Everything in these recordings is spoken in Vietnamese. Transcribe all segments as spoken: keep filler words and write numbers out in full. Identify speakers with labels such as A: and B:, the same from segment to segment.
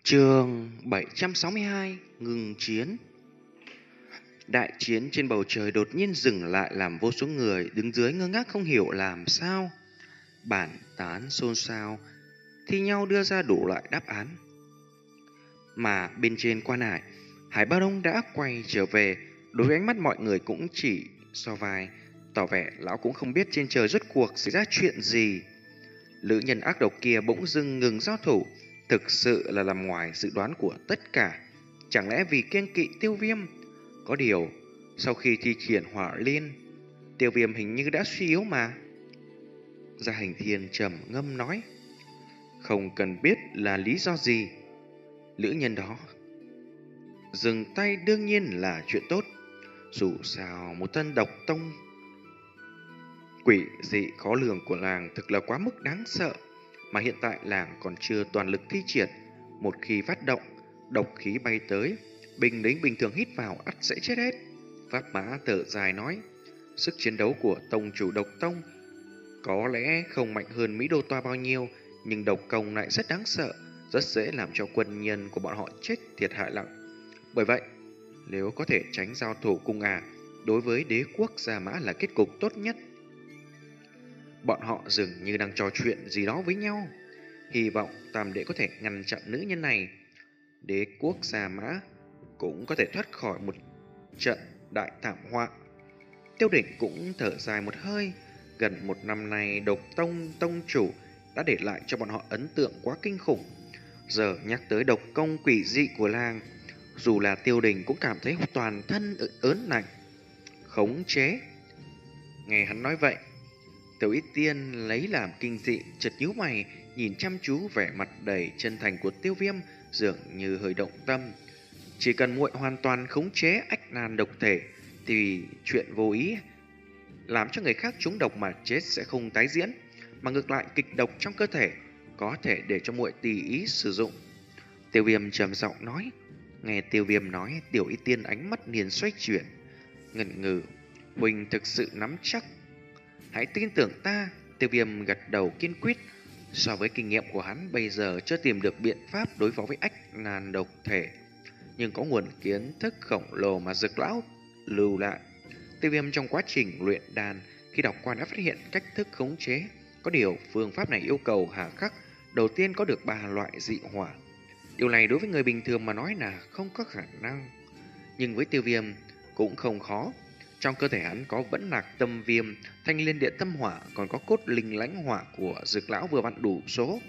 A: Chương bảy trăm sáu mươi hai ngừng chiến. Đại chiến trên bầu trời đột nhiên dừng lại làm vô số người đứng dưới ngơ ngác không hiểu làm sao. Bản tán xôn xao, thi nhau đưa ra đủ loại đáp án. Mà bên trên quan hải, Hải Ba Đông đã quay trở về, đối với ánh mắt mọi người cũng chỉ so vai, tỏ vẻ lão cũng không biết trên trời rốt cuộc xảy ra chuyện gì. Lữ nhân ác độc kia bỗng dưng ngừng giao thủ, thực sự là làm ngoài dự đoán của tất cả. Chẳng lẽ vì kiêng kỵ Tiêu Viêm? Có điều, sau khi thi triển hỏa liên, Tiêu Viêm hình như đã suy yếu mà. Gia Hành Thiên trầm ngâm nói, không cần biết là lý do gì. Lữ nhân đó dừng tay đương nhiên là chuyện tốt. Dù sao một thân độc tông quỷ dị khó lường của làng thực là quá mức đáng sợ, mà hiện tại làng còn chưa toàn lực thi triển. Một khi phát động, độc khí bay tới, binh lính bình thường hít vào ắt sẽ chết hết. Pháp Mã thở dài nói, sức chiến đấu của tông chủ độc tông có lẽ không mạnh hơn Mỹ Đô Toa bao nhiêu, nhưng độc công lại rất đáng sợ, rất dễ làm cho quân nhân của bọn họ chết thiệt hại nặng. Bởi vậy, nếu có thể tránh giao thủ cùng ả, đối với đế quốc Gia Mã là kết cục tốt nhất. Bọn họ dường như đang trò chuyện gì đó với nhau, hy vọng Tam Đệ có thể ngăn chặn nữ nhân này. Đế quốc Gia Mã cũng có thể thoát khỏi một trận đại thảm họa. Tiêu Đỉnh cũng thở dài một hơi. Gần một năm nay, độc tông tông chủ đã để lại cho bọn họ ấn tượng quá kinh khủng. Giờ nhắc tới độc công quỷ dị của làng, dù là Tiêu Đình cũng cảm thấy toàn thân ớn lạnh. Khống chế. Nghe hắn nói vậy, Tiểu Y Tiên lấy làm kinh dị, chợt nhíu mày, nhìn chăm chú vẻ mặt đầy chân thành của Tiêu Viêm, dường như hơi động tâm. Chỉ cần muội hoàn toàn khống chế ách nan độc thể, thì chuyện vô ý làm cho người khác trúng độc mà chết sẽ không tái diễn, mà ngược lại kịch độc trong cơ thể có thể để cho muội tùy ý sử dụng. Tiêu Viêm trầm giọng nói. Nghe Tiêu Viêm nói, Tiểu Y Tiên ánh mắt liền xoay chuyển, ngần ngừ. Huynh thực sự nắm chắc? Hãy tin tưởng ta. Tiêu Viêm gật đầu kiên quyết. So với kinh nghiệm của hắn, bây giờ chưa tìm được biện pháp đối phó với ách nan độc thể, nhưng có nguồn kiến thức khổng lồ mà Dực lão lưu lại. Tiêu Viêm trong quá trình luyện đan, khi đọc qua đã phát hiện cách thức khống chế. Có điều phương pháp này yêu cầu hà khắc, đầu tiên có được ba loại dị hỏa. Điều này đối với người bình thường mà nói là không có khả năng, nhưng với Tiêu Viêm cũng không khó. Trong cơ thể hắn có vẫn lạc tâm viêm, thanh liên địa tâm hỏa, còn có cốt linh lãnh hỏa của Dực lão vừa vặn đủ số.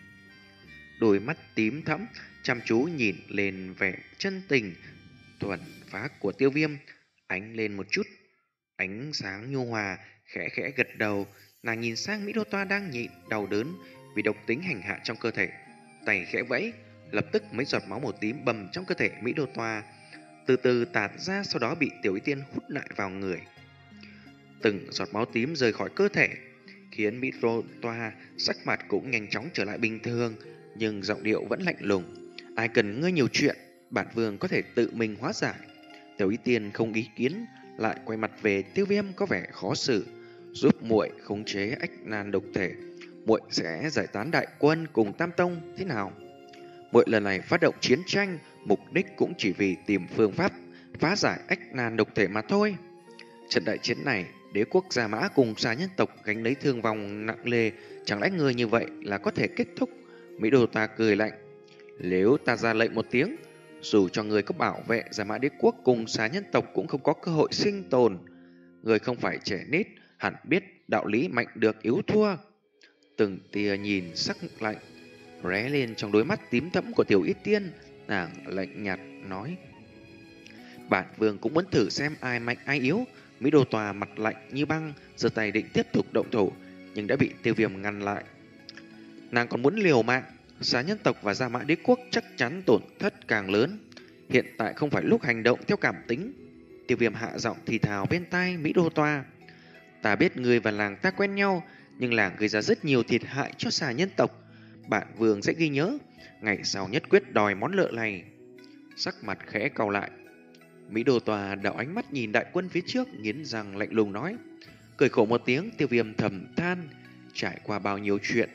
A: Đôi mắt tím thẫm chăm chú nhìn lên vẻ chân tình thuần phác của Tiêu Viêm, ánh lên một chút ánh sáng nhu hòa, khẽ khẽ gật đầu. Nàng nhìn sang Mỹ Đô Toa đang nhịn đau đớn vì độc tính hành hạ trong cơ thể, tay khẽ vẫy, lập tức mấy giọt máu màu tím bầm trong cơ thể Mỹ Đô Toa từ từ tạt ra, sau đó bị Tiểu Y Tiên hút lại vào người. Từng giọt máu tím rời khỏi cơ thể khiến Mỹ Đô Toa sắc mặt cũng nhanh chóng trở lại bình thường, nhưng giọng điệu vẫn lạnh lùng. Ai cần ngươi nhiều chuyện, bản vương có thể tự mình hóa giải. Tiểu Y Tiên không ý kiến, lại quay mặt về Tiêu Viêm có vẻ khó xử. Giúp muội khống chế ách nan độc thể, muội sẽ giải tán đại quân cùng Tam Tông thế nào? Muội lần này phát động chiến tranh, mục đích cũng chỉ vì tìm phương pháp phá giải ách nan độc thể mà thôi. Trận đại chiến này, đế quốc Gia Mã cùng Xà nhân tộc gánh lấy thương vong nặng nề, chẳng lẽ người như vậy là có thể kết thúc? Mỹ Đô ta cười lạnh. Nếu ta ra lệnh một tiếng, dù cho người có bảo vệ Gia Mã đế quốc cùng Xà nhân tộc cũng không có cơ hội sinh tồn. Người không phải trẻ nít, hẳn biết đạo lý mạnh được yếu thua. Từng tia nhìn sắc lạnh ré lên trong đôi mắt tím thẫm của Tiểu Y Tiên. Nàng lạnh nhạt nói, bản vương cũng muốn thử xem ai mạnh ai yếu. Mỹ Đô Tòa mặt lạnh như băng, giơ tay định tiếp tục động thủ, nhưng đã bị Tiêu Viêm ngăn lại. Nàng còn muốn liều mạng, Xà nhân tộc và Gia Mã đế quốc chắc chắn tổn thất càng lớn. Hiện tại không phải lúc hành động theo cảm tính. Tiêu Viêm hạ giọng thì thào bên tai Mỹ Đô Toa. Ta biết người và làng ta quen nhau, nhưng làng gây ra rất nhiều thiệt hại cho Xà nhân tộc. Bản vương sẽ ghi nhớ, ngày sau nhất quyết đòi món nợ này. Sắc mặt khẽ cau lại, Mỹ Đô Tòa đảo ánh mắt nhìn đại quân phía trước, nghiến răng lạnh lùng nói. Cười khổ một tiếng, Tiêu Viêm thầm than, trải qua bao nhiêu chuyện,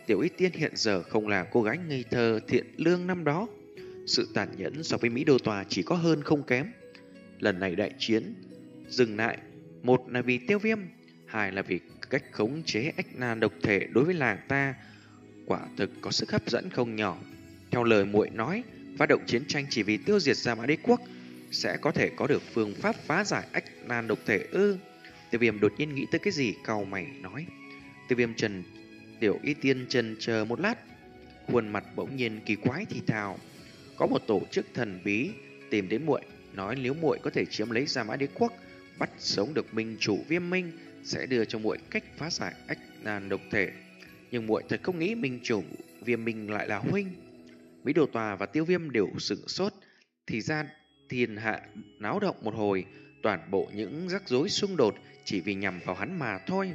A: Tiểu Y Tiên hiện giờ không là cô gái ngây thơ thiện lương năm đó. Sự tàn nhẫn so với Mỹ Đô Tòa chỉ có hơn không kém. Lần này đại chiến dừng lại, một là vì Tiêu Viêm, hai là vì cách khống chế ách nan độc thể đối với làng ta quả thực có sức hấp dẫn không nhỏ. Theo lời muội nói, phát động chiến tranh chỉ vì tiêu diệt Gia Mã Đế quốc sẽ có thể có được phương pháp phá giải ách nan độc thể ư? Tiêu Viêm đột nhiên nghĩ tới cái gì, cau mày nói. Tiêu Viêm trần Tiểu Y Tiên trần chờ một lát, khuôn mặt bỗng nhiên kỳ quái thì thào: có một tổ chức thần bí tìm đến muội, nói nếu muội có thể chiếm lấy Gia Mã Đế quốc, bắt sống được minh chủ Viêm Minh, sẽ đưa cho muội cách phá giải ách nan độc thể. Nhưng muội thật không nghĩ minh chủ Viêm Minh lại là huynh. Mỹ Đồ Tòa và Tiêu Viêm đều sửng sốt. Thì ra thiên hạ náo động một hồi, toàn bộ những rắc rối xung đột chỉ vì nhằm vào hắn mà thôi.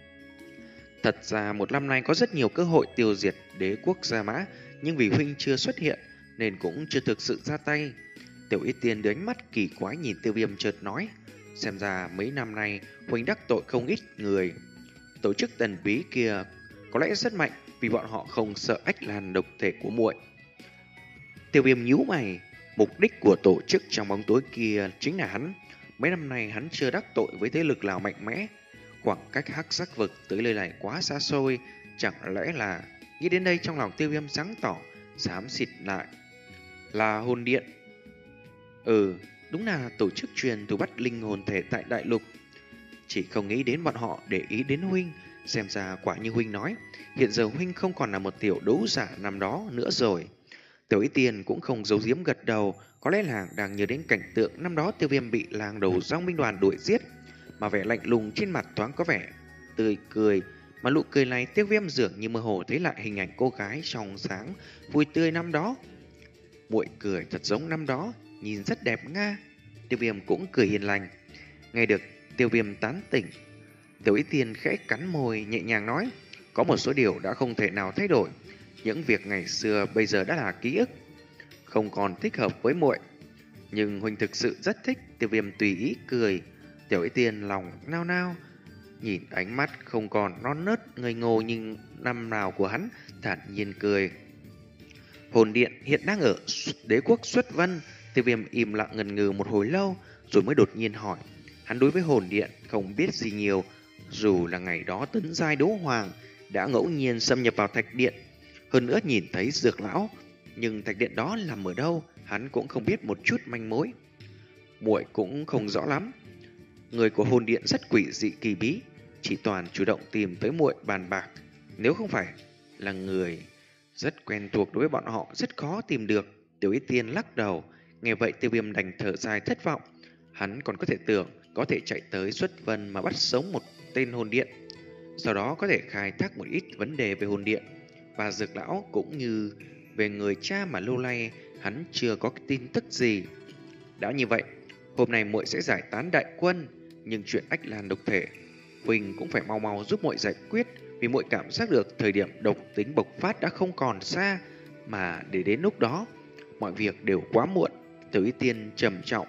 A: Thật ra một năm nay có rất nhiều cơ hội tiêu diệt đế quốc Gia Mã, nhưng vì huynh chưa xuất hiện nên cũng chưa thực sự ra tay. Tiểu Y Tiên đưa ánh mắt kỳ quái nhìn Tiêu Viêm, chợt nói: xem ra mấy năm nay huynh đắc tội không ít người. Tổ chức thần bí kia có lẽ rất mạnh, vì bọn họ không sợ ách lan độc thể của muội. Tiêu Viêm nhíu mày, mục đích của tổ chức trong bóng tối kia chính là hắn. Mấy năm nay hắn chưa đắc tội với thế lực nào mạnh mẽ. Khoảng cách hắc sắc vực tới nơi này quá xa xôi, chẳng lẽ là... Nghĩ đến đây trong lòng Tiêu Viêm sáng tỏ, xám xịt lại. Là hồn điện. Ừ, đúng là tổ chức truyền thủ bắt linh hồn thể tại đại lục. Chỉ không nghĩ đến bọn họ để ý đến huynh. Xem ra quả như huynh nói, hiện giờ huynh không còn là một tiểu đấu giả năm đó nữa rồi. Tiểu Y Tiên cũng không giấu giếm gật đầu. Có lẽ là đang nhớ đến cảnh tượng năm đó Tiêu Viêm bị làng đầu Dòng binh đoàn đuổi giết, mà vẻ lạnh lùng trên mặt thoáng có vẻ tươi cười. Mà nụ cười này Tiêu Viêm dường như mơ hồ thấy lại hình ảnh cô gái trong sáng vui tươi năm đó. Muội cười thật giống năm đó, nhìn rất đẹp nga. Tiêu Viêm cũng cười hiền lành. Nghe được Tiêu Viêm tán tỉnh, Tiểu Y Tiên khẽ cắn môi nhẹ nhàng nói: có một số điều đã không thể nào thay đổi. Những việc ngày xưa bây giờ đã là ký ức, không còn thích hợp với muội. Nhưng huynh thực sự rất thích. Tiêu Viêm tùy ý cười. Tiểu Y Tiên lòng nao nao, nhìn ánh mắt không còn non nớt ngây ngô nhưng năm nào của hắn, thản nhiên cười. Hồn điện hiện đang ở đế quốc Xuất Vân. Tiêu Viêm im lặng ngần ngừ một hồi lâu, rồi mới đột nhiên hỏi. Hắn đối với hồn điện không biết gì nhiều, dù là ngày đó tấn giai đấu hoàng đã ngẫu nhiên xâm nhập vào thạch điện, hơn nữa nhìn thấy dược lão, nhưng thạch điện đó nằm ở đâu hắn cũng không biết một chút manh mối. Muội cũng không rõ lắm. Người của hồn điện rất quỷ dị kỳ bí, chỉ toàn chủ động tìm tới muội bàn bạc. Nếu không phải là người rất quen thuộc đối với bọn họ, rất khó tìm được. Tiểu Y Tiên lắc đầu. Nghe vậy Tiêu Viêm đành thở dài thất vọng. Hắn còn có thể tưởng có thể chạy tới Xuất Vân mà bắt sống một tên hồn điện, sau đó có thể khai thác một ít vấn đề về hồn điện và dược lão, cũng như về người cha mà lâu nay hắn chưa có cái tin tức gì. Đã như vậy, hôm nay muội sẽ giải tán đại quân, nhưng chuyện ách lan độc thể huynh cũng phải mau mau giúp muội giải quyết, vì muội cảm giác được thời điểm độc tính bộc phát đã không còn xa, mà để đến lúc đó mọi việc đều quá muộn. Tiểu Y Tiên trầm trọng.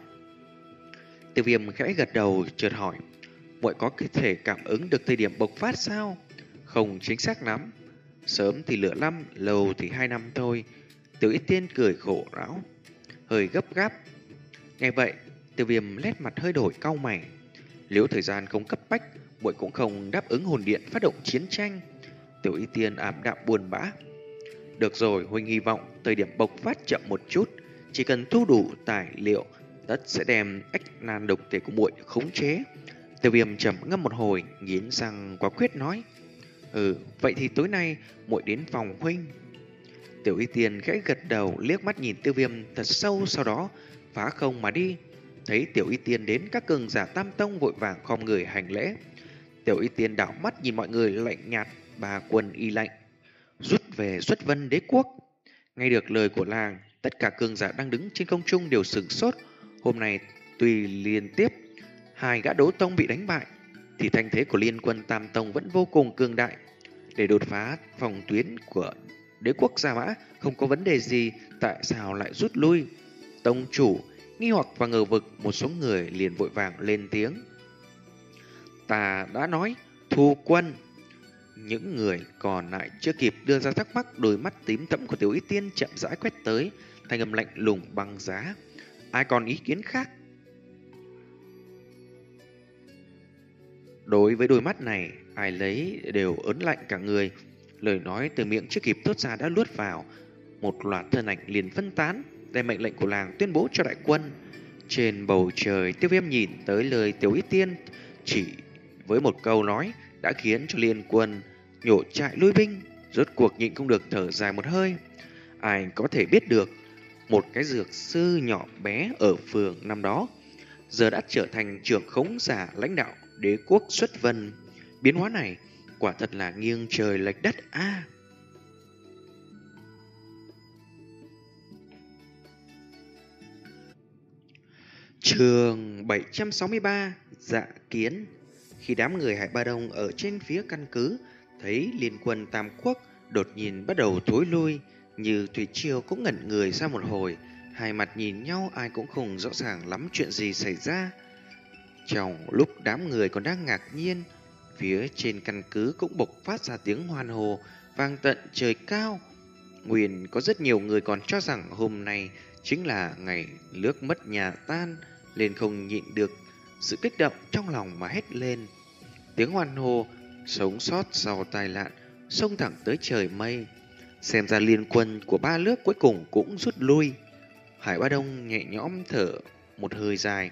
A: Tiêu Viêm khẽ gật đầu, chợt hỏi: muội có thể cảm ứng được thời điểm bộc phát sao? Không chính xác lắm, sớm thì nửa năm, lâu thì hai năm thôi. Tiểu Y Tiên cười khổ não, hơi gấp gáp. Nghe vậy, Tiêu Viêm nét mặt hơi đổi, cau mày. Nếu thời gian không cấp bách, muội cũng không đáp ứng hồn điện phát động chiến tranh. Tiểu Y Tiên ảm đạm buồn bã. Được rồi, huynh hy vọng thời điểm bộc phát chậm một chút, chỉ cần thu đủ tài liệu, tất sẽ đem ách nan độc thể của muội khống chế. Tiêu Viêm trầm ngâm một hồi, nghiến răng quả quyết nói: ừ, vậy thì tối nay muội đến phòng huynh. Tiểu Y Tiên khẽ gật đầu, liếc mắt nhìn Tiêu Viêm thật sâu, sau đó phá không mà đi. Thấy Tiểu Y Tiên đến, các cường giả Tam Tông vội vàng khom người hành lễ. Tiểu Y Tiên đảo mắt nhìn mọi người lạnh nhạt, bà quân y lạnh rút về Xuất Vân đế quốc. Nghe được lời của làng, tất cả cường giả đang đứng trên không trung đều sửng sốt. Hôm nay tuy liên tiếp hai gã đấu tông bị đánh bại, thì thanh thế của liên quân Tam Tông vẫn vô cùng cường đại. Để đột phá phòng tuyến của đế quốc Gia Mã không có vấn đề gì, tại sao lại rút lui? Tông chủ nghi hoặc và ngờ vực, một số người liền vội vàng lên tiếng. Ta đã nói thu quân. Những người còn lại chưa kịp đưa ra thắc mắc, đôi mắt tím tẫm của Tiểu Y Tiên chậm rãi quét tới, thanh âm lạnh lùng băng giá. Ai còn ý kiến khác? Đối với đôi mắt này, ai lấy đều ớn lạnh cả người. Lời nói từ miệng chưa kịp thốt ra đã luốt vào. Một loạt thân ảnh liền phân tán, đem mệnh lệnh của làng tuyên bố cho đại quân. Trên bầu trời, Tiêu Viêm nhìn tới lời Tiểu Y Tiên chỉ với một câu nói đã khiến cho liên quân nhổ trại lui binh, rốt cuộc nhịn không được thở dài một hơi. Ai có thể biết được, một cái dược sư nhỏ bé ở phường năm đó giờ đã trở thành trưởng khống giả lãnh đạo đế quốc xuất vân. Biến hóa này quả thật là nghiêng trời lệch đất a. À, chương bảy trăm sáu mươi ba, Dạ Kiến. Khi đám người Hải Ba Đông ở trên phía căn cứ thấy liên quân Tam Quốc đột nhiên bắt đầu thối lui, Như Thủy Triều cũng ngẩn người ra một hồi, hai mặt nhìn nhau, ai cũng không rõ ràng lắm chuyện gì xảy ra. Trong lúc đám người còn đang ngạc nhiên, phía trên căn cứ cũng bộc phát ra tiếng hoan hô vang tận trời cao. Nguyên có rất nhiều người còn cho rằng hôm nay chính là ngày nước mất nhà tan, nên không nhịn được sự kích động trong lòng mà hét lên. Tiếng hoan hô sống sót sau tai nạn xông thẳng tới trời mây. Xem ra liên quân của ba nước cuối cùng cũng rút lui. Hải Ba Đông nhẹ nhõm thở một hơi dài.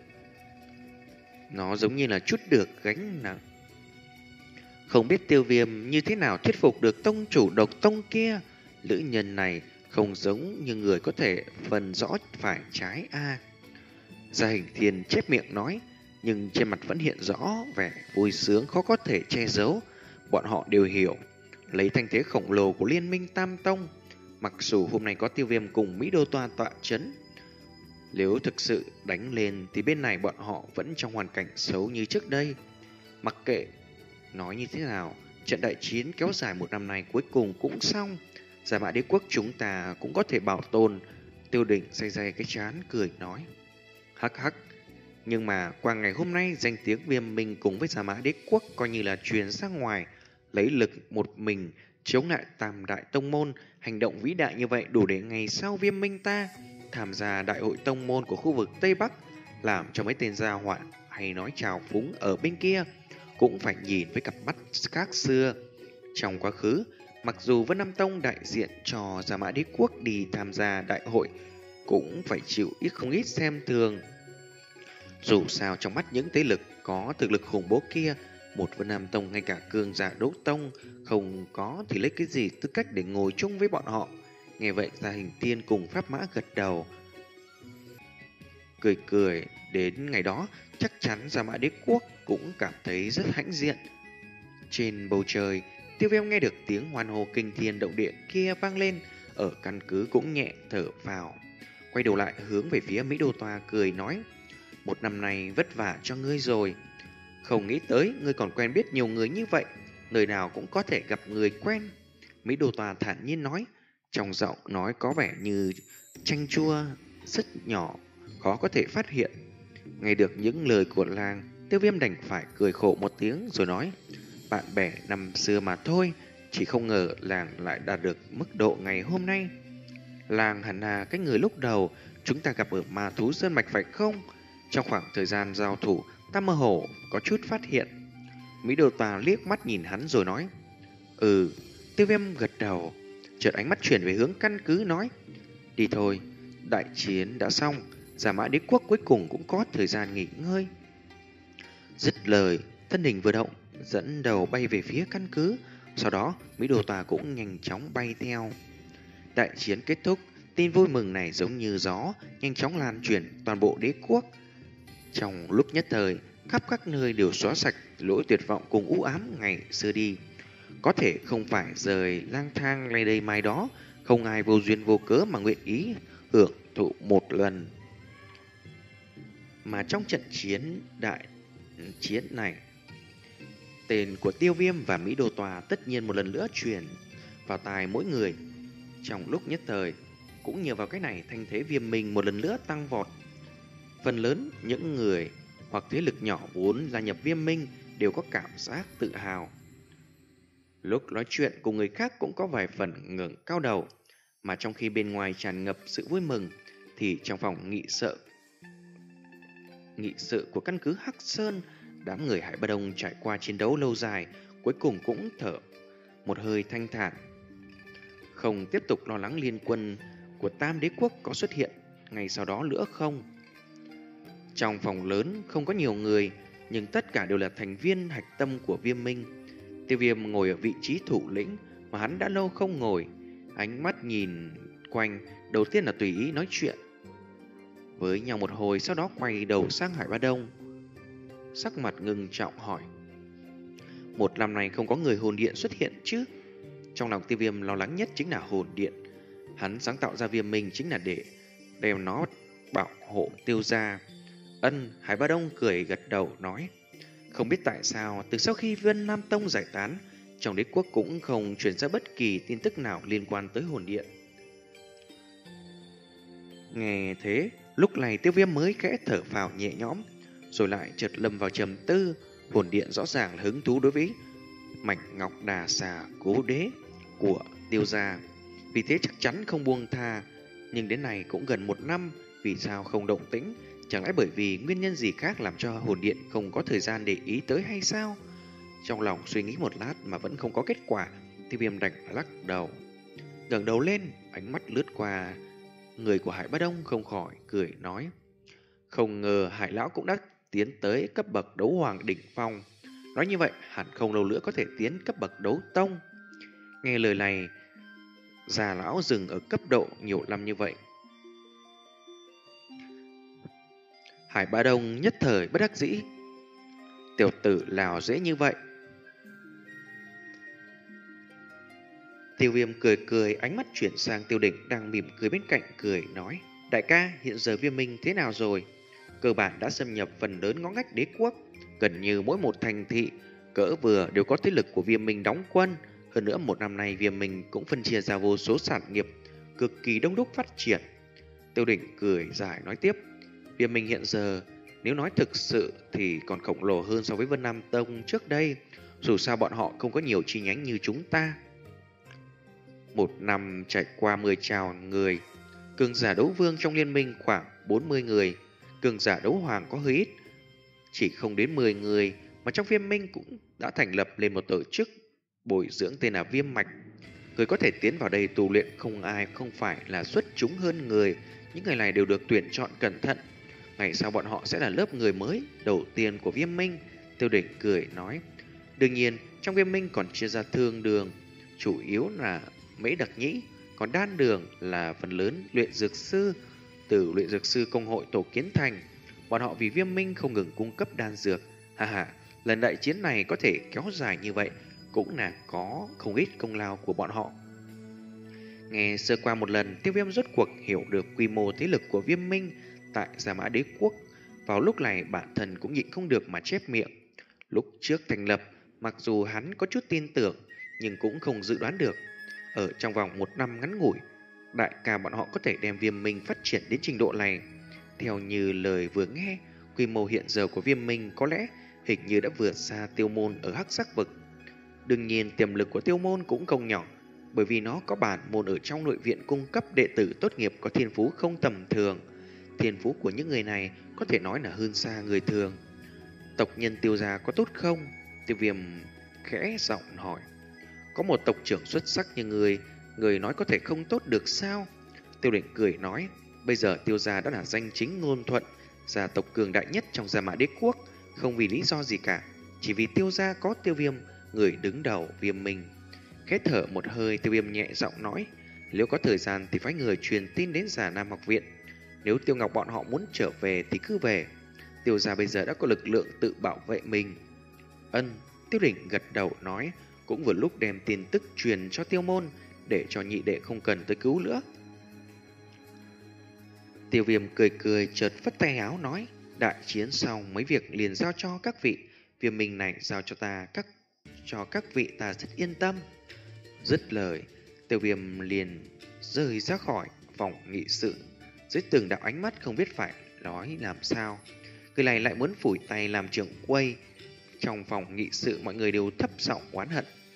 A: Nó giống như là chút được gánh nặng. Không biết Tiêu Viêm như thế nào thuyết phục được tông chủ độc tông kia. Lữ nhân này không giống như người có thể phân rõ phải trái a. À, Gia Hình Thiên chép miệng nói, nhưng trên mặt vẫn hiện rõ vẻ vui sướng khó có thể che giấu. Bọn họ đều hiểu, lấy thanh thế khổng lồ của liên minh Tam Tông, mặc dù hôm nay có Tiêu Viêm cùng Mỹ Đô Toa tọa chấn, nếu thực sự đánh lên thì bên này bọn họ vẫn trong hoàn cảnh xấu như trước đây. Mặc kệ nói như thế nào, trận đại chiến kéo dài một năm này cuối cùng cũng xong. Giả Mã Đế Quốc chúng ta cũng có thể bảo tồn. Tiêu Đỉnh day day cái trán cười nói, hắc hắc. Nhưng mà qua ngày hôm nay, danh tiếng Viêm Minh cùng với Giả Mã Đế Quốc coi như là truyền ra ngoài, lấy lực một mình chống lại Tam Đại Tông Môn. Hành động vĩ đại như vậy đủ để ngày sau Viêm Minh ta tham gia đại hội tông môn của khu vực Tây Bắc, làm cho mấy tên gia họa hay nói trào phúng ở bên kia cũng phải nhìn với cặp mắt khác xưa. Trong quá khứ, mặc dù Vân Nam Tông đại diện cho Giả Mã Đế Quốc đi tham gia đại hội cũng phải chịu ít không ít xem thường. Dù sao trong mắt những thế lực có thực lực khủng bố kia, một Vân Nam Tông ngay cả cường giả đấu tông không có thì lấy cái gì tư cách để ngồi chung với bọn họ. Nghe vậy, Gia Hình Tiên cùng Pháp Mã gật đầu, cười cười. Đến ngày đó chắc chắn Giả Mã Đế Quốc cũng cảm thấy rất hãnh diện. Trên bầu trời, Tiêu Viêm nghe được tiếng hoan hô kinh thiên động địa kia vang lên, ở căn cứ cũng nhẹ thở vào, quay đầu lại hướng về phía Mỹ Đô Toa cười nói, một năm này vất vả cho ngươi rồi. Không nghĩ tới ngươi còn quen biết nhiều người như vậy, nơi nào cũng có thể gặp người quen. Mỹ Đô Toa thản nhiên nói, trong giọng nói có vẻ như chanh chua rất nhỏ, khó có thể phát hiện. Nghe được những lời của làng, Tiêu Viêm đành phải cười khổ một tiếng rồi nói, bạn bè năm xưa mà thôi, chỉ không ngờ làng lại đạt được mức độ ngày hôm nay. Làng hẳn là cái người lúc đầu chúng ta gặp ở Ma Thú Sơn Mạch phải không? Trong khoảng thời gian giao thủ, ta mơ hồ có chút phát hiện. Mỹ Đô Toa liếc mắt nhìn hắn rồi nói, ừ. Tiêu Viêm gật đầu, chợt ánh mắt chuyển về hướng căn cứ nói, đi thôi, đại chiến đã xong, Giả Mã Đế Quốc cuối cùng cũng có thời gian nghỉ ngơi. Dứt lời, thân hình vừa động, dẫn đầu bay về phía căn cứ. Sau đó, Mỹ Đô Toa cũng nhanh chóng bay theo. Đại chiến kết thúc, tin vui mừng này giống như gió, nhanh chóng lan truyền toàn bộ đế quốc. Trong lúc nhất thời, khắp các nơi đều xóa sạch lỗi tuyệt vọng cùng u ám ngày xưa đi. Có thể không phải rời lang thang lay đây mai đó, không ai vô duyên vô cớ mà nguyện ý hưởng thụ một lần. Mà trong trận chiến đại chiến này, tên của Tiêu Viêm và Mỹ Đô Toa tất nhiên một lần nữa truyền vào tai mỗi người. Trong lúc nhất thời, cũng nhờ vào cái này, thanh thế Viêm Minh một lần nữa tăng vọt. Phần lớn những người hoặc thế lực nhỏ vốn gia nhập Viêm Minh đều có cảm giác tự hào. Lúc nói chuyện cùng người khác cũng có vài phần ngẩng cao đầu, mà trong khi bên ngoài tràn ngập sự vui mừng, thì trong phòng nghị sự nghị sự của căn cứ Hắc Sơn, đám người Hải Ba Đông trải qua chiến đấu lâu dài, cuối cùng cũng thở một hơi thanh thản, không tiếp tục lo lắng liên quân của Tam Đế quốc có xuất hiện ngay sau đó nữa không. Trong phòng lớn không có nhiều người, nhưng tất cả đều là thành viên hạch tâm của Viêm Minh. Tiêu Viêm ngồi ở vị trí thủ lĩnh mà hắn đã lâu không ngồi, ánh mắt nhìn quanh, đầu tiên là tùy ý nói chuyện với nhau một hồi, sau đó quay đầu sang Hải Ba Đông, sắc mặt ngưng trọng hỏi: một năm nay không có người hồn điện xuất hiện chứ? Trong lòng Tiêu Viêm lo lắng nhất chính là hồn điện. Hắn sáng tạo ra Viêm Minh chính là để đem nó bảo hộ Tiêu gia. Ân. Hải Ba Đông cười gật đầu nói: không biết tại sao từ sau khi Vân Nam Tông giải tán, trong đế quốc cũng không truyền ra bất kỳ tin tức nào liên quan tới hồn điện. Nghe thế, lúc này Tiêu Viêm mới khẽ thở phào nhẹ nhõm, rồi lại chợt lâm vào trầm tư. Hồn điện rõ ràng là hứng thú đối với mảnh ngọc đà xà cố đế của Tiêu gia, vì thế chắc chắn không buông tha. Nhưng đến này cũng gần một năm, vì sao không động tĩnh? Chẳng lẽ bởi vì nguyên nhân gì khác làm cho hồn điện không có thời gian để ý tới hay sao? Trong lòng suy nghĩ một lát mà vẫn không có kết quả, Tiêu Viêm đành lắc đầu. Ngẩng đầu lên, ánh mắt lướt qua người của Hải Bá Đông, không khỏi cười nói: không ngờ Hải lão cũng đã tiến tới cấp bậc đấu hoàng đỉnh phong. Nói như vậy, hẳn không lâu nữa có thể tiến cấp bậc đấu tông. Nghe lời này, già lão dừng ở cấp độ nhiều năm như vậy, Hải Bá Đông nhất thời bất đắc dĩ. Tiểu tử nào dễ như vậy? Tiêu Viêm cười cười, ánh mắt chuyển sang Tiêu Đỉnh đang mỉm cười bên cạnh, cười nói: đại ca, hiện giờ Viêm Minh thế nào rồi? Cơ bản đã xâm nhập phần lớn ngõ ngách đế quốc, gần như mỗi một thành thị cỡ vừa đều có thế lực của Viêm Minh đóng quân. Hơn nữa một năm nay Viêm Minh cũng phân chia ra vô số sản nghiệp cực kỳ đông đúc phát triển. Tiêu Đỉnh cười dài nói tiếp: Viêm Minh hiện giờ nếu nói thực sự thì còn khổng lồ hơn so với Vân Nam Tông trước đây. Dù sao bọn họ không có nhiều chi nhánh như chúng ta. Một năm trải qua mười trào người, cường giả đấu vương trong liên minh khoảng bốn mươi người, cường giả đấu hoàng có hơi ít, chỉ không đến mười người. Mà trong Viêm Minh cũng đã thành lập lên một tổ chức bồi dưỡng tên là Viêm Mạch. Người có thể tiến vào đây tu luyện không ai không phải là xuất chúng hơn người. Những người này đều được tuyển chọn cẩn thận. Ngày sau bọn họ sẽ là lớp người mới đầu tiên của Viêm Minh. Tiêu Đỉnh cười nói: đương nhiên trong Viêm Minh còn chia ra thương đường, chủ yếu là mấy đặc nhĩ, còn đan đường là phần lớn luyện dược sư, từ luyện dược sư công hội tổ kiến thành. Bọn họ vì Viêm Minh không ngừng cung cấp đan dược. Ha ha, lần đại chiến này có thể kéo dài như vậy cũng là có không ít công lao của bọn họ. Nghe sơ qua một lần, Tiêu Viêm rốt cuộc hiểu được quy mô thế lực của Viêm Minh tại Gia Mã Đế Quốc. Vào lúc này bản thân cũng nhịn không được mà chép miệng. Lúc trước thành lập, mặc dù hắn có chút tin tưởng, nhưng cũng không dự đoán được ở trong vòng một năm ngắn ngủi, đại ca bọn họ có thể đem Viêm Minh phát triển đến trình độ này. Theo như lời vừa nghe, quy mô hiện giờ của Viêm Minh có lẽ hình như đã vượt xa Tiêu Môn ở Hắc Sắc Vực. Đương nhiên tiềm lực của Tiêu Môn cũng không nhỏ, bởi vì nó có bản môn ở trong nội viện cung cấp đệ tử tốt nghiệp có thiên phú không tầm thường. Thiên phú của những người này có thể nói là hơn xa người thường. Tộc nhân Tiêu gia có tốt không? Tiêu Viêm khẽ giọng hỏi. Có một tộc trưởng xuất sắc như người, người nói có thể không tốt được sao? Tiêu Đỉnh cười nói: bây giờ Tiêu gia đã là danh chính ngôn thuận, gia tộc cường đại nhất trong Gia Mã Đế Quốc, không vì lý do gì cả, chỉ vì Tiêu gia có Tiêu Viêm, người đứng đầu Viêm Minh. Khẽ thở một hơi, Tiêu Viêm nhẹ giọng nói: nếu có thời gian thì phái người truyền tin đến Già Nam học viện. Nếu Tiêu Ngọc bọn họ muốn trở về thì cứ về. Tiêu gia bây giờ đã có lực lượng tự bảo vệ mình. Ân. Tiêu Đỉnh gật đầu nói, cũng vừa lúc đem tin tức truyền cho Tiêu Môn, để cho nhị đệ không cần tới cứu nữa. Tiêu Viêm cười cười chợt phất tay áo nói: đại chiến xong mấy việc liền giao cho các vị, Viêm Minh này giao cho ta các cho các vị ta rất yên tâm. Dứt lời, Tiêu Viêm liền rời ra khỏi phòng nghị sự. Dưới từng đạo ánh mắt không biết phải nói làm sao, người này lại muốn phủi tay làm trưởng quay. Trong phòng nghị sự mọi người đều thấp giọng oán hận.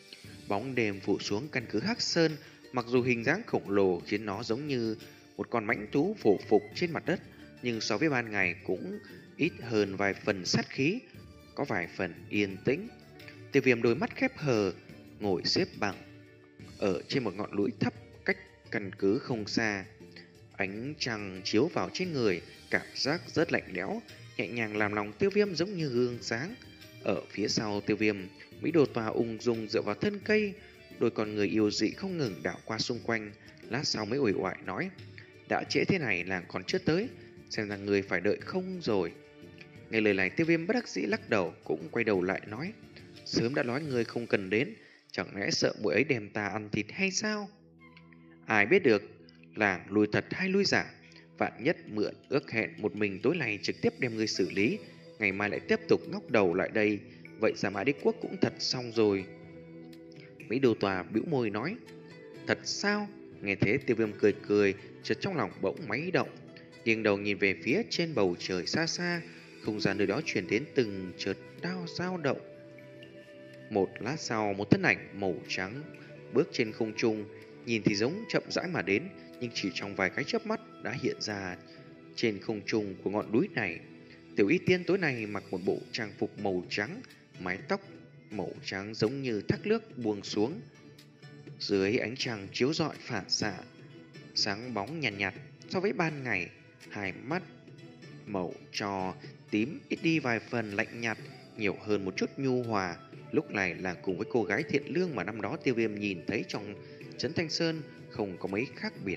A: Bóng đêm phủ xuống căn cứ Hắc Sơn, mặc dù hình dáng khổng lồ khiến nó giống như một con mãnh thú phổ phục trên mặt đất, nhưng so với ban ngày cũng ít hơn vài phần sát khí, có vài phần yên tĩnh. Tiêu Viêm đôi mắt khép hờ, ngồi xếp bằng ở trên một ngọn núi thấp cách căn cứ không xa. Ánh trăng chiếu vào trên người, cảm giác rất lạnh lẽo, nhẹ nhàng làm lòng Tiêu Viêm giống như gương sáng. Ở phía sau Tiêu Viêm, Mỹ Đồ Tòa ung dung dựa vào thân cây, đôi con người yêu dị không ngừng đảo qua xung quanh. Lát sau mới uể oải nói: đã trễ thế này làng còn chưa tới, xem ra người phải đợi không rồi. Nghe lời này, Tiêu Viêm bất đắc dĩ lắc đầu, cũng quay đầu lại nói: sớm đã nói người không cần đến, chẳng lẽ sợ muội ấy đem ta ăn thịt hay sao? Ai biết được, làng lui thật hay lui giả, vạn nhất mượn ước hẹn một mình tối nay trực tiếp đem người xử lý, ngày mai lại tiếp tục ngóc đầu lại đây, vậy Gia Mã Đế Quốc cũng thật xong rồi. Mỹ Đồ Tòa bĩu môi nói: thật sao? Nghe thế Tiêu Viêm cười cười, chợt trong lòng bỗng máy động, nghiêng đầu nhìn về phía trên bầu trời xa xa, không gian nơi đó truyền đến từng chợt đau dao động. Một lát sau, một thân ảnh màu trắng bước trên không trung, nhìn thì giống chậm rãi mà đến, nhưng chỉ trong vài cái chớp mắt đã hiện ra trên không trung của ngọn núi này. Tiểu Y Tiên tối nay mặc một bộ trang phục màu trắng, mái tóc màu trắng giống như thác nước buông xuống. Dưới ánh trăng chiếu rọi phản xạ, sáng bóng nhàn nhạt, nhạt so với ban ngày, hai mắt màu trò tím ít đi vài phần lạnh nhạt, nhiều hơn một chút nhu hòa. Lúc này là cùng với cô gái thiện lương mà năm đó Tiêu Viêm nhìn thấy trong trấn Thanh Sơn không có mấy khác biệt.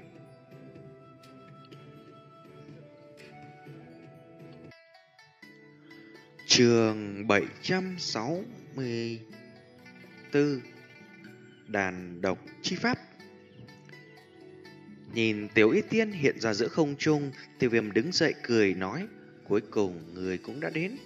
A: Chương bảy trăm sáu mươi tư, Đàn độc chi pháp. Nhìn Tiểu Y Tiên hiện ra giữa không trung, Tiêu Viêm đứng dậy cười nói: cuối cùng người cũng đã đến.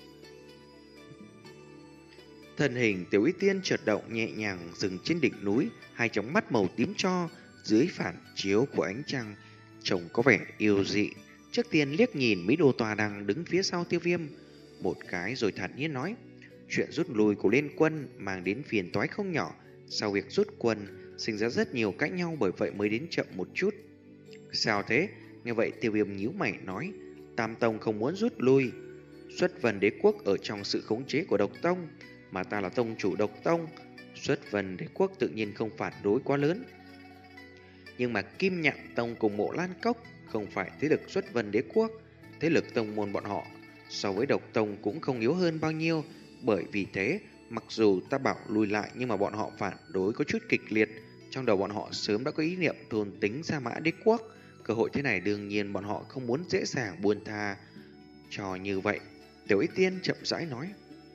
A: Thân hình Tiểu Y Tiên chợt động nhẹ nhàng dừng trên đỉnh núi, hai tròng mắt màu tím tro dưới phản chiếu của ánh trăng trông có vẻ yêu dị. Trước tiên liếc nhìn Mỹ Đồ Tòa đang đứng phía sau Tiêu Viêm một cái rồi thản nhiên nói: chuyện rút lui của liên quân mang đến phiền toái không nhỏ, sau việc rút quân sinh ra rất nhiều cãi nhau, bởi vậy mới đến chậm một chút. Sao thế? Nghe vậy Tiêu Viêm nhíu mày nói: Tam Tông không muốn rút lui, Xuất Vân Đế Quốc ở trong sự khống chế của Độc Tông, mà ta là tông chủ Độc Tông, Xuất Vân Đế Quốc tự nhiên không phản đối quá lớn. Nhưng mà Kim Nhạn Tông cùng Mộ Lan Cốc không phải thế lực Xuất Vân Đế Quốc, thế lực tông môn bọn họ so với Độc Tông cũng không yếu hơn bao nhiêu. Bởi vì thế, mặc dù ta bảo lùi lại nhưng mà bọn họ phản đối có chút kịch liệt. Trong đầu bọn họ sớm đã có ý niệm thôn tính Gia Mã Đế Quốc. Cơ hội thế này đương nhiên bọn họ không muốn dễ dàng buông tha cho như vậy. Tiểu Y Tiên chậm rãi nói: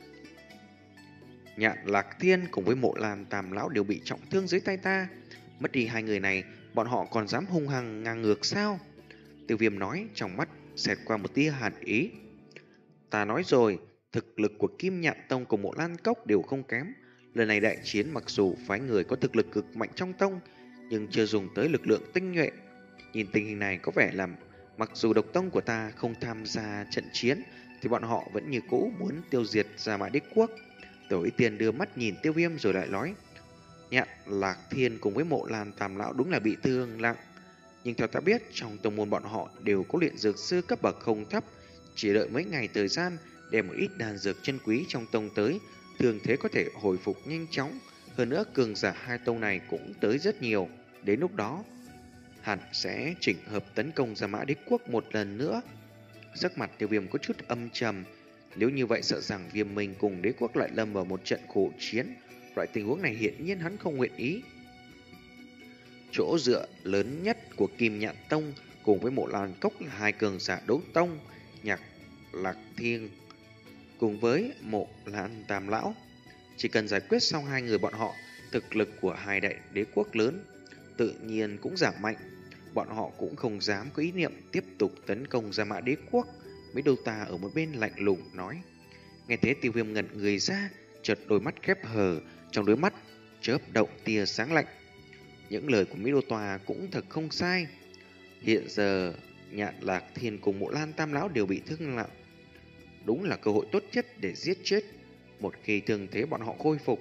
A: Nhạn Lạc Thiên cùng với Mộ Lan Tam Lão đều bị trọng thương dưới tay ta. Mất đi hai người này, bọn họ còn dám hung hăng ngang ngược sao? Tiêu Viêm nói, trong mắt xẹt qua một tia hàn ý. Ta nói rồi, thực lực của Kim Nhạn Tông cùng Mộ Lan Cốc đều không kém. Lần này đại chiến mặc dù phái người có thực lực cực mạnh trong tông, nhưng chưa dùng tới lực lượng tinh nhuệ. Nhìn tình hình này có vẻ làm mặc dù Độc Tông của ta không tham gia trận chiến, thì bọn họ vẫn như cũ muốn tiêu diệt Gia Mã Đế Quốc. Tiểu Y Tiên đưa mắt nhìn Tiêu Viêm rồi lại nói: Nhạn Lạc Thiên cùng với Mộ Lan Tam Lão đúng là bị thương nặng, nhưng theo ta biết trong tông môn bọn họ đều có luyện dược sư cấp bậc không thấp. Chỉ đợi mấy ngày thời gian, đem một ít đan dược chân quý trong tông tới, thường thế có thể hồi phục nhanh chóng. Hơn nữa cường giả hai tông này cũng tới rất nhiều. Đến lúc đó hẳn sẽ chỉnh hợp tấn công Gia Mã Đế Quốc một lần nữa. Sắc mặt Tiêu Viêm có chút âm trầm. Nếu như vậy sợ rằng Viêm Minh cùng Đế Quốc lại lâm vào một trận khổ chiến. Loại tình huống này hiển nhiên hắn không nguyện ý. Chỗ dựa lớn nhất của Kim Nhạn Tông cùng với Mộ Lan Cốc là hai cường giả đấu tông, Nhạc Lạc Thiên cùng với Mộ Lan Tam Lão. Chỉ cần giải quyết xong hai người bọn họ, thực lực của hai đại đế quốc lớn tự nhiên cũng giảm mạnh. Bọn họ cũng không dám có ý niệm tiếp tục tấn công Gia Mã Đế Quốc. Mấy đô ta ở một bên lạnh lùng nói. Nghe thế Tiêu Viêm ngẩn người ra, chợt đôi mắt khép hờ, trong đôi mắt chớp động tia sáng lạnh. Những lời của Mỹ Đô Tòa cũng thật không sai. Hiện giờ Nhạn Lạc Thiên cùng Mộ Lan Tam Lão đều bị thương nặng, đúng là cơ hội tốt nhất để giết chết. Một khi thương thế bọn họ khôi phục,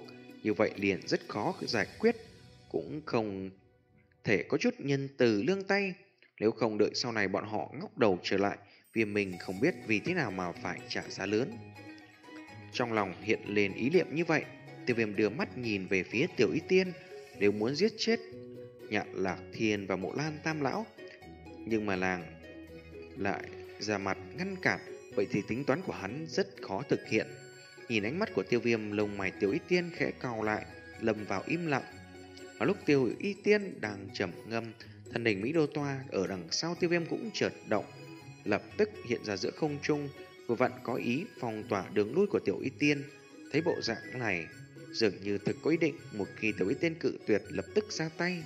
A: Như vậy liền rất khó giải quyết, cũng không thể có chút nhân từ lương tay. Nếu không đợi sau này bọn họ ngóc đầu trở lại, vì mình không biết vì thế nào mà phải trả giá lớn. Trong lòng hiện lên ý niệm như vậy, Tiêu Viêm đưa mắt nhìn về phía Tiểu Y Tiên. Nếu muốn giết chết Nhạn Lạc Thiên và Mộ Lan Tam Lão, nhưng mà làng lại ra mặt ngăn cản, vậy thì tính toán của hắn rất khó thực hiện. Nhìn ánh mắt của Tiêu Viêm, lông mày Tiểu Y Tiên khẽ cau lại, lâm vào im lặng. Ở lúc Tiểu Y Tiên đang trầm ngâm, thân hình Mỹ Đô Toa ở đằng sau Tiêu Viêm cũng chợt động, lập tức hiện ra giữa không trung, vừa vặn có ý phong tỏa đường lui của Tiểu Y Tiên. Thấy bộ dạng này, dường như thực có ý định một khi Tiểu Y Tiên cự tuyệt lập tức ra tay.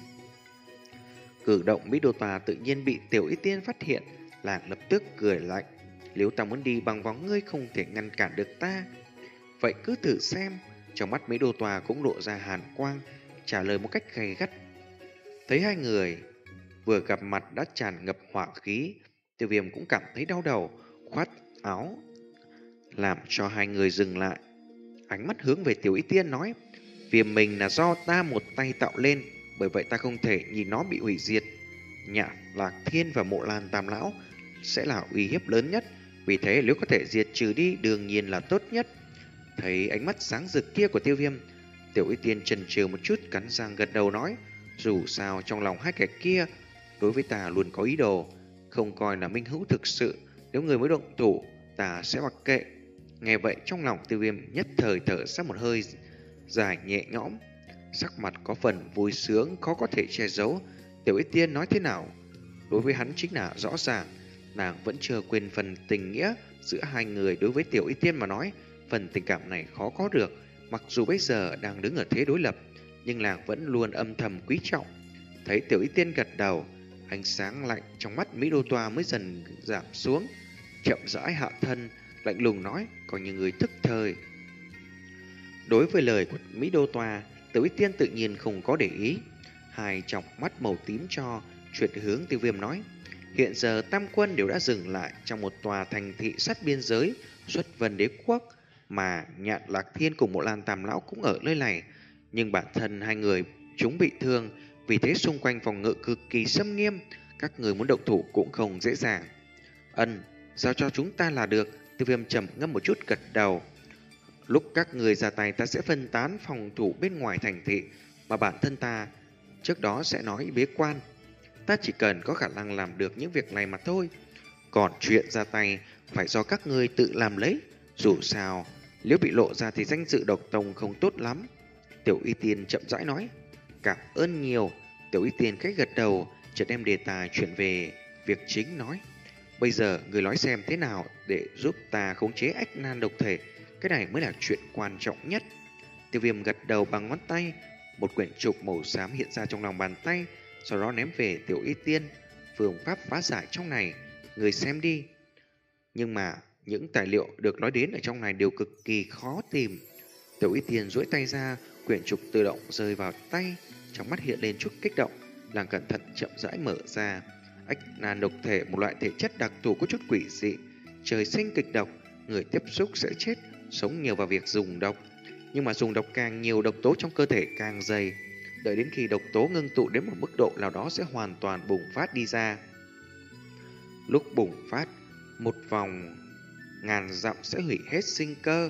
A: Cử động Mỹ Đô Toa tự nhiên bị Tiểu Y Tiên phát hiện, làng lập tức cười lạnh. Nếu ta muốn đi bằng vóng, ngươi không thể ngăn cản được ta. Vậy cứ thử xem. Trong mắt Mỹ Đô Toa cũng lộ ra hàn quang, trả lời một cách gay gắt. Thấy hai người vừa gặp mặt đã tràn ngập hỏa khí, Tiêu Viêm cũng cảm thấy đau đầu, khoát áo làm cho hai người dừng lại. Ánh mắt hướng về Tiểu Y Tiên nói: Viêm mình là do ta một tay tạo lên, bởi vậy ta không thể nhìn nó bị hủy diệt. Nhạn Lạc Thiên và Mộ Lan Tam Lão sẽ là uy hiếp lớn nhất, vì thế nếu có thể diệt trừ đi đương nhiên là tốt nhất. Thấy ánh mắt sáng rực kia của Tiêu Viêm, Tiểu Y Tiên chần chừ một chút, cắn răng gật đầu nói: dù sao trong lòng hai kẻ kia đối với ta luôn có ý đồ, không coi là minh hữu thực sự. Nếu người mới động thủ, ta sẽ mặc kệ. Nghe vậy trong lòng Tiêu Viêm nhất thời thở ra một hơi dài nhẹ nhõm, sắc mặt có phần vui sướng khó có thể che giấu. Tiểu Y Tiên nói thế nào, đối với hắn chính là rõ ràng. Nàng vẫn chưa quên phần tình nghĩa giữa hai người. Đối với Tiểu Y Tiên mà nói, phần tình cảm này khó có được. Mặc dù bây giờ đang đứng ở thế đối lập, nhưng nàng vẫn luôn âm thầm quý trọng. Thấy Tiểu Y Tiên gật đầu, ánh sáng lạnh trong mắt Mỹ Đô Toa mới dần giảm xuống, chậm rãi hạ thân, lạnh lùng nói: coi như người thức thời. Đối với lời của Mỹ Đô Toa, Tiểu Y Tiên tự nhiên không có để ý. Hai tròng mắt màu tím cho chuyển hướng Tiêu Viêm nói: hiện giờ tam quân đều đã dừng lại trong một tòa thành thị sát biên giới xuất Vân Đế quốc, mà Nhạn Lạc Thiên cùng Mộ Lan Tam Lão cũng ở nơi này. Nhưng bản thân hai người chúng bị thương, vì thế xung quanh phòng ngự cực kỳ xâm nghiêm, các người muốn động thủ cũng không dễ dàng. Ân, giao cho chúng ta là được. Tiêu Viêm trầm ngâm một chút gật đầu. Lúc các người ra tay, ta sẽ phân tán phòng thủ bên ngoài thành thị, mà bản thân ta trước đó sẽ nói bế quan. Ta chỉ cần có khả năng làm được những việc này mà thôi. Còn chuyện ra tay phải do các ngươi tự làm lấy. Dù sao, nếu bị lộ ra thì danh dự độc tông không tốt lắm. Tiểu Y Tiên chậm rãi nói: cảm ơn nhiều. Tiểu Y Tiên khách gật đầu, chợt đem đề tài chuyển về việc chính nói: bây giờ người nói xem thế nào để giúp ta khống chế ách nan độc thể. Cái này mới là chuyện quan trọng nhất. Tiêu Viêm gật đầu bằng ngón tay. Một quyển trục màu xám hiện ra trong lòng bàn tay, sau đó ném về Tiểu Y Tiên. Phương pháp phá giải trong này, người xem đi. Nhưng mà những tài liệu được nói đến ở trong này đều cực kỳ khó tìm. Tiểu Y Tiên duỗi tay ra, quyển trục tự động rơi vào tay, trong mắt hiện lên chút kích động. Nàng cẩn thận chậm rãi mở ra. Ách nan độc thể, một loại thể chất đặc thù có chút quỷ dị, trời sinh kịch độc, người tiếp xúc sẽ chết, sống nhiều vào việc dùng độc. Nhưng mà dùng độc càng nhiều, độc tố trong cơ thể càng dày. Đợi đến khi độc tố ngưng tụ đến một mức độ nào đó sẽ hoàn toàn bùng phát đi ra. Lúc bùng phát, một vòng ngàn dặm sẽ hủy hết sinh cơ.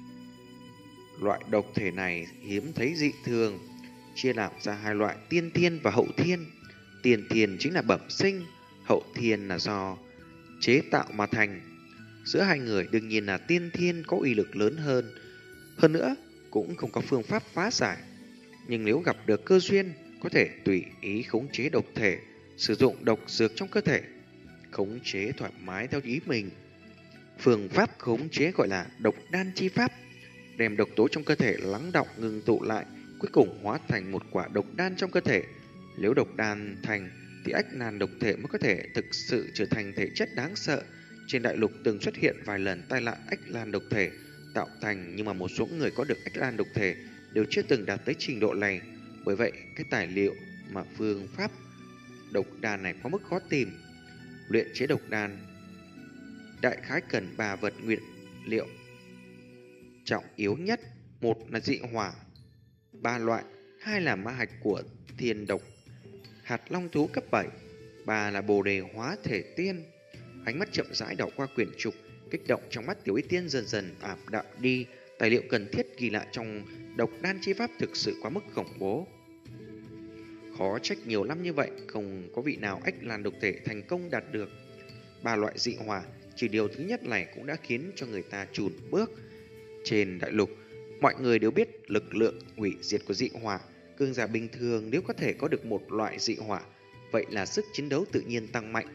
A: Loại độc thể này hiếm thấy dị thường, chia làm ra hai loại: tiên thiên và hậu thiên. Tiên thiên chính là bẩm sinh, hậu thiên là do chế tạo mà thành. Giữa hai người đương nhiên là tiên thiên có uy lực lớn hơn. Hơn nữa, cũng không có phương pháp phá giải. Nhưng nếu gặp được cơ duyên, có thể tùy ý khống chế độc thể, sử dụng độc dược trong cơ thể, khống chế thoải mái theo ý mình. Phương pháp khống chế gọi là độc đan chi pháp, đem độc tố trong cơ thể lắng đọng ngừng tụ lại, cuối cùng hóa thành một quả độc đan trong cơ thể. Nếu độc đan thành thì ách nan độc thể mới có thể thực sự trở thành thể chất đáng sợ. Trên đại lục từng xuất hiện vài lần tai nạn ách lan độc thể tạo thành, nhưng mà một số người có được ách lan độc thể đều chưa từng đạt tới trình độ này. Bởi vậy, cái tài liệu mà phương pháp độc đan này có mức khó tìm. Luyện chế độc đan đại khái cần ba vật nguyên liệu trọng yếu nhất. Một là dị hỏa, ba loại, hai là ma hạch của thiên độc hạt long thú cấp bảy, ba là bồ đề hóa thể tiên. Ánh mắt chậm rãi đảo qua quyển trục, kích động trong mắt Tiểu Y Tiên dần dần ảm đạm đi. Tài liệu cần thiết ghi lại trong độc đan chi pháp thực sự quá mức khủng bố. Khó trách nhiều năm như vậy không có vị nào ách lan độc thể thành công đạt được. Ba loại dị hỏa, chỉ điều thứ nhất này cũng đã khiến cho người ta chùn bước. Trên đại lục, mọi người đều biết lực lượng hủy diệt của dị hỏa. Cường giả bình thường nếu có thể có được một loại dị hỏa, vậy là sức chiến đấu tự nhiên tăng mạnh.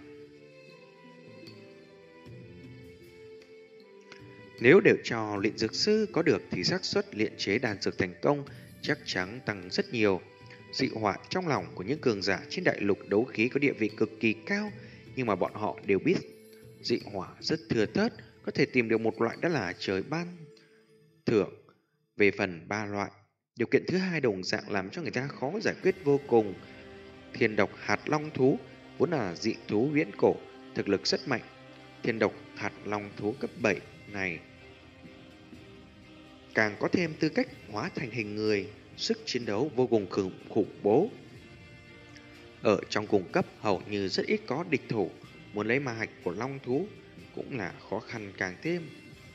A: Nếu đều cho luyện dược sư có được thì xác suất luyện chế đan dược thành công chắc chắn tăng rất nhiều. Dị hỏa trong lòng của những cường giả trên đại lục đấu khí có địa vị cực kỳ cao, nhưng mà bọn họ đều biết dị hỏa rất thưa thớt, có thể tìm được một loại đã là trời ban thưởng. Về phần ba loại, điều kiện thứ hai đồng dạng làm cho người ta khó giải quyết vô cùng. Thiên độc hạt long thú vốn là dị thú viễn cổ, thực lực rất mạnh. Thiên độc hạt long thú cấp bảy này càng có thêm tư cách hóa thành hình người, sức chiến đấu vô cùng khủng, khủng bố. Ở trong cùng cấp hầu như rất ít có địch thủ, muốn lấy ma hạch của long thú cũng là khó khăn càng thêm.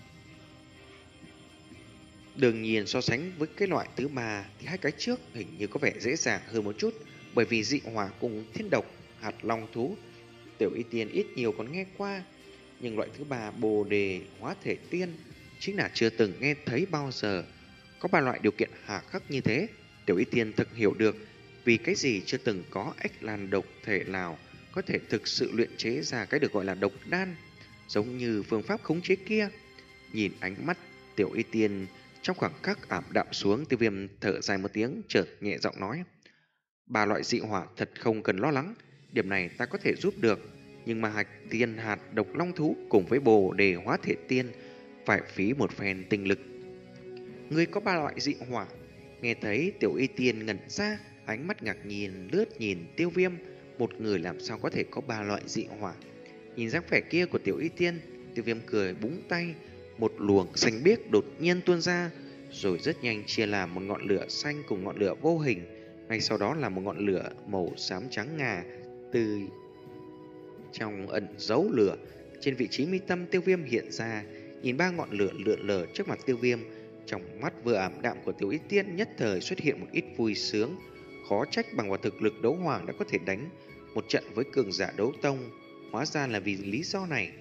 A: Đương nhiên so sánh với cái loại thứ ba thì hai cái trước hình như có vẻ dễ dàng hơn một chút, bởi vì dị hỏa cùng thiên độc hạt long thú Tiểu Y Tiên ít nhiều còn nghe qua, nhưng loại thứ ba bồ đề hóa thể tiên chính là chưa từng nghe thấy bao giờ. Có ba loại điều kiện hà khắc như thế, Tiểu Y Tiên thực hiểu được vì cái gì chưa từng có ách lan độc thể nào có thể thực sự luyện chế ra cái được gọi là độc đan, giống như phương pháp khống chế kia. Nhìn ánh mắt Tiểu Y Tiên trong khoảng khắc ảm đạm xuống, Tiêu Viêm thở dài một tiếng, chợt nhẹ giọng nói: ba loại dị hỏa thật không cần lo lắng, điểm này ta có thể giúp được, nhưng mà hạch tiên hạt độc long thú cùng với bồ đề hóa thể tiên phải phí một phen tinh lực. Ngươi có ba loại dị hỏa? Nghe thấy Tiểu Y Tiên ngẩn ra, ánh mắt ngạc nhiên lướt nhìn Tiêu Viêm, một người làm sao có thể có ba loại dị hỏa? Nhìn dáng vẻ kia của Tiểu Y Tiên, Tiêu Viêm cười búng tay, một luồng xanh biếc đột nhiên tuôn ra, rồi rất nhanh chia làm một ngọn lửa xanh cùng ngọn lửa vô hình, ngay sau đó là một ngọn lửa màu xám trắng ngà từ trong ẩn giấu lửa. Trên vị trí mi tâm Tiêu Viêm hiện ra, nhìn ba ngọn lửa lượn lờ trước mặt Tiêu Viêm, trong mắt vừa ảm đạm của Tiểu Y Tiên nhất thời xuất hiện một ít vui sướng. Khó trách bằng vào thực lực đấu hoàng đã có thể đánh một trận với cường giả đấu tông, hóa ra là vì lý do này.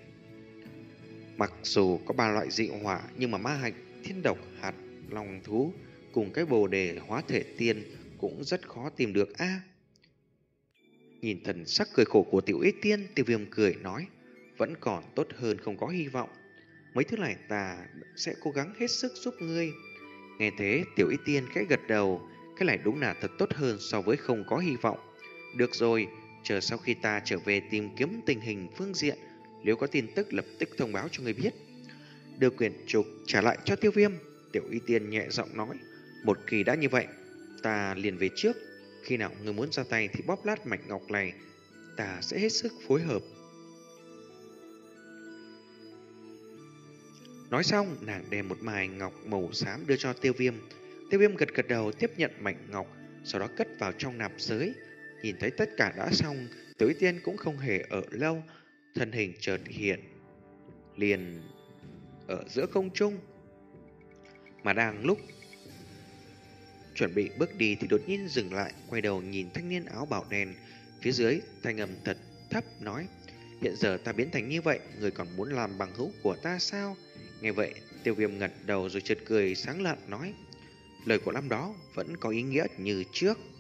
A: Mặc dù có ba loại dị hỏa, nhưng mà ma hạch, thiên độc, hạt long thú cùng cái bồ đề hóa thể tiên cũng rất khó tìm được a. À, nhìn thần sắc cười khổ của Tiểu Y Tiên, Tiêu Viêm cười nói: vẫn còn tốt hơn không có hy vọng. Mấy thứ này ta sẽ cố gắng hết sức giúp ngươi. Nghe thế, Tiểu Y Tiên khẽ gật đầu, cái này đúng là thật tốt hơn so với không có hy vọng. Được rồi, chờ sau khi ta trở về tìm kiếm tình hình phương diện, nếu có tin tức lập tức thông báo cho người biết. Đưa quyển trục trả lại cho Tiêu Viêm, Tiểu Y Tiên nhẹ giọng nói: một khi đã như vậy, ta liền về trước. Khi nào người muốn ra tay thì bóp lát mạch ngọc này, ta sẽ hết sức phối hợp. Nói xong, nàng đem một mài ngọc màu xám đưa cho Tiêu Viêm. Tiêu Viêm gật gật đầu tiếp nhận mảnh ngọc, sau đó cất vào trong nạp giới. Nhìn thấy tất cả đã xong, Tiểu Y Tiên cũng không hề ở lâu, thân hình chợt hiện liền ở giữa không trung. Mà đang lúc chuẩn bị bước đi thì đột nhiên dừng lại, quay đầu nhìn thanh niên áo bào đen phía dưới, thanh âm thật thấp nói: hiện giờ ta biến thành như vậy, người còn muốn làm bằng hữu của ta sao? Nghe vậy, Tiêu Viêm gật đầu rồi chợt cười sáng lạn nói: lời của năm đó vẫn có ý nghĩa như trước.